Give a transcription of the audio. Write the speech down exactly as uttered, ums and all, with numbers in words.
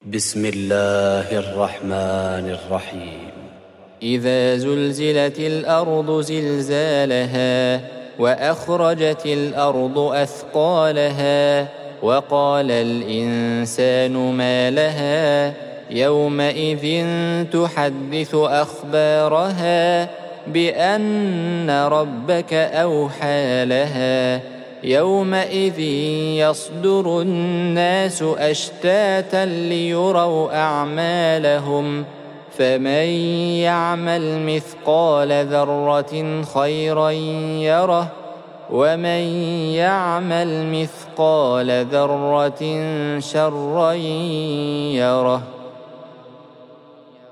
بسم الله الرحمن الرحيم. إذا زلزلت الأرض زلزالها وأخرجت الأرض أثقالها وقال الإنسان ما لها يومئذ تحدث أخبارها بأن ربك أوحى لها يومئذ يصدر الناس أشتاتا ليروا أعمالهم فمن يعمل مثقال ذرة خيرا يره ومن يعمل مثقال ذرة شرا يره.